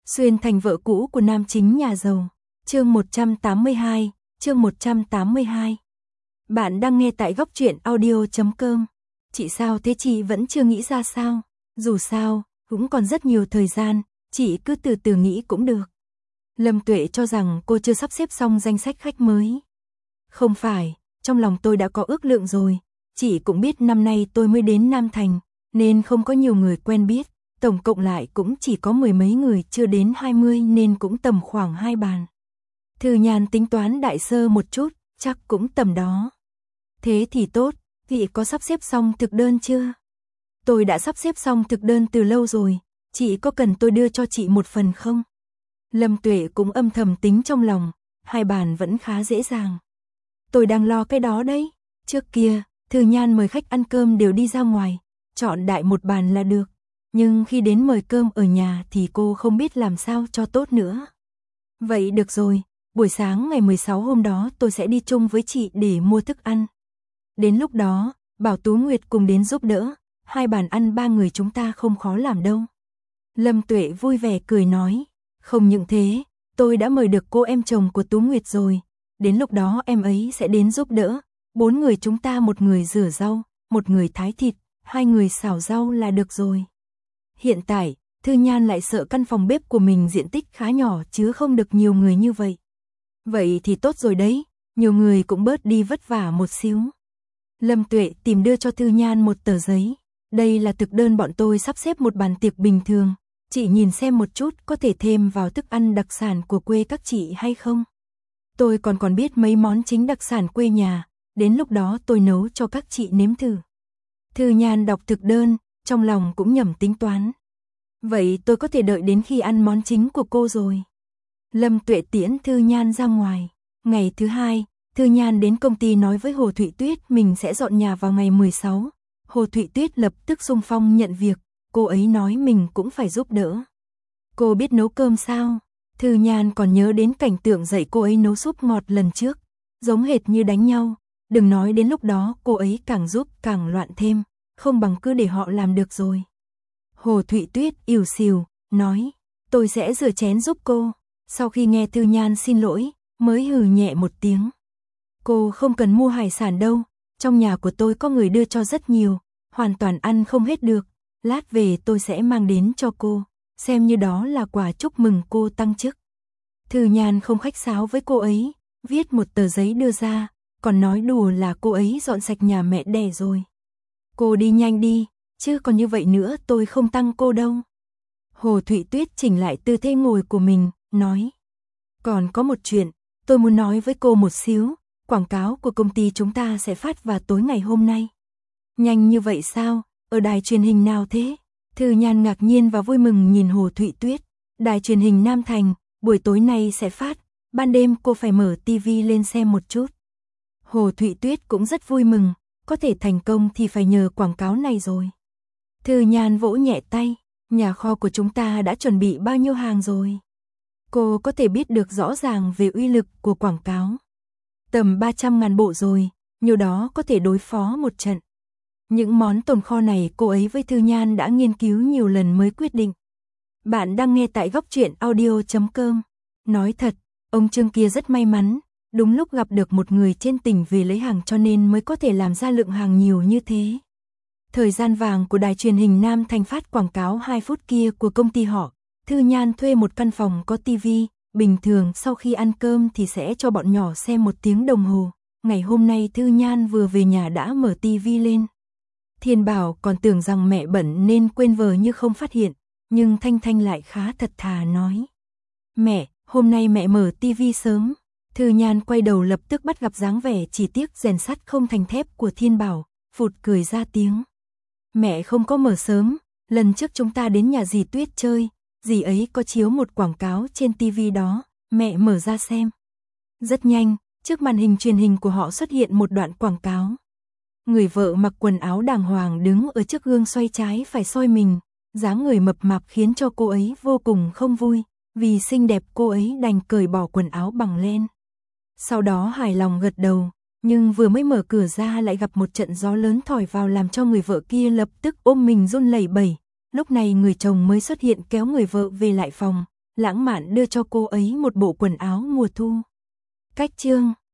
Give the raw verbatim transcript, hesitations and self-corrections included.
Xuyên thành vợ cũ của nam chính nhà giàu. Chương một trăm tám mươi hai, chương một trăm tám mươi hai. Bạn đang nghe tại góc truyện audio chấm com. Chị sao thế, chị vẫn chưa nghĩ ra sao? Dù sao, cũng còn rất nhiều thời gian, chị cứ từ từ nghĩ cũng được. Lâm Tuệ cho rằng cô chưa sắp xếp xong danh sách khách mới. Không phải, trong lòng tôi đã có ước lượng rồi. Chị cũng biết năm nay tôi mới đến Nam Thành, nên không có nhiều người quen biết. Tổng cộng lại cũng chỉ có mười mấy người, chưa đến hai mươi, nên cũng tầm khoảng hai bàn. Thư Nhan tính toán đại sơ một chút, chắc cũng tầm đó. Thế thì tốt, chị có sắp xếp xong thực đơn chưa? Tôi đã sắp xếp xong thực đơn từ lâu rồi, chị có cần tôi đưa cho chị một phần không? Lâm Tuệ cũng âm thầm tính trong lòng, hai bàn vẫn khá dễ dàng. Tôi đang lo cái đó đấy. Trước kia, Thư Nhan mời khách ăn cơm đều đi ra ngoài, chọn đại một bàn là được. Nhưng khi đến mời cơm ở nhà thì cô không biết làm sao cho tốt nữa. Vậy được rồi, buổi sáng ngày mười sáu hôm đó tôi sẽ đi chung với chị để mua thức ăn. Đến lúc đó, bảo Tú Nguyệt cùng đến giúp đỡ, hai bàn ăn ba người chúng ta không khó làm đâu. Lâm Tuệ vui vẻ cười nói, không những thế, tôi đã mời được cô em chồng của Tú Nguyệt rồi, đến lúc đó em ấy sẽ đến giúp đỡ, bốn người chúng ta một người rửa rau, một người thái thịt, hai người xào rau là được rồi. Hiện tại, Thư Nhan lại sợ căn phòng bếp của mình diện tích khá nhỏ chứ không được nhiều người như vậy. Vậy thì tốt rồi đấy, nhiều người cũng bớt đi vất vả một xíu. Lâm Tuệ tìm đưa cho Thư Nhan một tờ giấy. Đây là thực đơn bọn tôi sắp xếp một bàn tiệc bình thường. Chị nhìn xem một chút có thể thêm vào thức ăn đặc sản của quê các chị hay không? Tôi còn còn biết mấy món chính đặc sản quê nhà, đến lúc đó tôi nấu cho các chị nếm thử. Thư Nhan đọc thực đơn, trong lòng cũng nhẩm tính toán. Vậy tôi có thể đợi đến khi ăn món chính của cô rồi. Lâm Tuệ tiễn Thư Nhan ra ngoài. Ngày thứ hai, Thư Nhan đến công ty nói với Hồ Thụy Tuyết mình sẽ dọn nhà vào ngày mười sáu. Hồ Thụy Tuyết lập tức xung phong nhận việc, cô ấy nói mình cũng phải giúp đỡ. Cô biết nấu cơm sao? Thư Nhan còn nhớ đến cảnh tượng dạy cô ấy nấu súp ngọt lần trước, giống hệt như đánh nhau. Đừng nói đến lúc đó cô ấy càng giúp càng loạn thêm, không bằng cứ để họ làm được rồi. Hồ Thụy Tuyết ỉu xìu, nói, tôi sẽ rửa chén giúp cô. Sau khi nghe Thư Nhan xin lỗi, mới hừ nhẹ một tiếng. Cô không cần mua hải sản đâu, trong nhà của tôi có người đưa cho rất nhiều, hoàn toàn ăn không hết được. Lát về tôi sẽ mang đến cho cô, xem như đó là quà chúc mừng cô tăng chức. Thư Nhan không khách sáo với cô ấy, viết một tờ giấy đưa ra, còn nói đùa là cô ấy dọn sạch nhà mẹ đẻ rồi. Cô đi nhanh đi, chứ còn như vậy nữa tôi không tăng cô đâu. Hồ Thụy Tuyết chỉnh lại tư thế ngồi của mình, nói. Còn có một chuyện, tôi muốn nói với cô một xíu, quảng cáo của công ty chúng ta sẽ phát vào tối ngày hôm nay. Nhanh như vậy sao, ở đài truyền hình nào thế? Thư Nhan ngạc nhiên và vui mừng nhìn Hồ Thụy Tuyết. Đài truyền hình Nam Thành, buổi tối nay sẽ phát, ban đêm cô phải mở tivi lên xem một chút. Hồ Thụy Tuyết cũng rất vui mừng, có thể thành công thì phải nhờ quảng cáo này rồi. Thư Nhan vỗ nhẹ tay, nhà kho của chúng ta đã chuẩn bị bao nhiêu hàng rồi? Cô có thể biết được rõ ràng về uy lực của quảng cáo. Tầm ba trăm ngàn bộ rồi, nhiều đó có thể đối phó một trận. Những món tồn kho này cô ấy với Thư Nhan đã nghiên cứu nhiều lần mới quyết định. Bạn đang nghe tại góc truyện audio chấm com. Nói thật, ông Trương kia rất may mắn, đúng lúc gặp được một người trên tỉnh về lấy hàng cho nên mới có thể làm ra lượng hàng nhiều như thế. Thời gian vàng của đài truyền hình Nam Thành phát quảng cáo hai phút kia của công ty họ, Thư Nhan thuê một căn phòng có tivi, bình thường sau khi ăn cơm thì sẽ cho bọn nhỏ xem một tiếng đồng hồ. Ngày hôm nay Thư Nhan vừa về nhà đã mở tivi lên. Thiên Bảo còn tưởng rằng mẹ bận nên quên vờ như không phát hiện, nhưng Thanh Thanh lại khá thật thà nói. Mẹ, hôm nay mẹ mở tivi sớm. Thư Nhan quay đầu lập tức bắt gặp dáng vẻ chỉ tiếc rèn sắt không thành thép của Thiên Bảo, phụt cười ra tiếng. Mẹ không có mở sớm, lần trước chúng ta đến nhà dì Tuyết chơi, dì ấy có chiếu một quảng cáo trên tivi đó, mẹ mở ra xem. Rất nhanh, trước màn hình truyền hình của họ xuất hiện một đoạn quảng cáo. Người vợ mặc quần áo đàng hoàng đứng ở trước gương xoay trái phải soi mình, dáng người mập mạp khiến cho cô ấy vô cùng không vui, vì xinh đẹp cô ấy đành cởi bỏ quần áo bằng len. Sau đó hài lòng gật đầu, nhưng vừa mới mở cửa ra lại gặp một trận gió lớn thổi vào làm cho người vợ kia lập tức ôm mình run lẩy bẩy. Lúc này người chồng mới xuất hiện kéo người vợ về lại phòng, lãng mạn đưa cho cô ấy một bộ quần áo mùa thu. Cách chương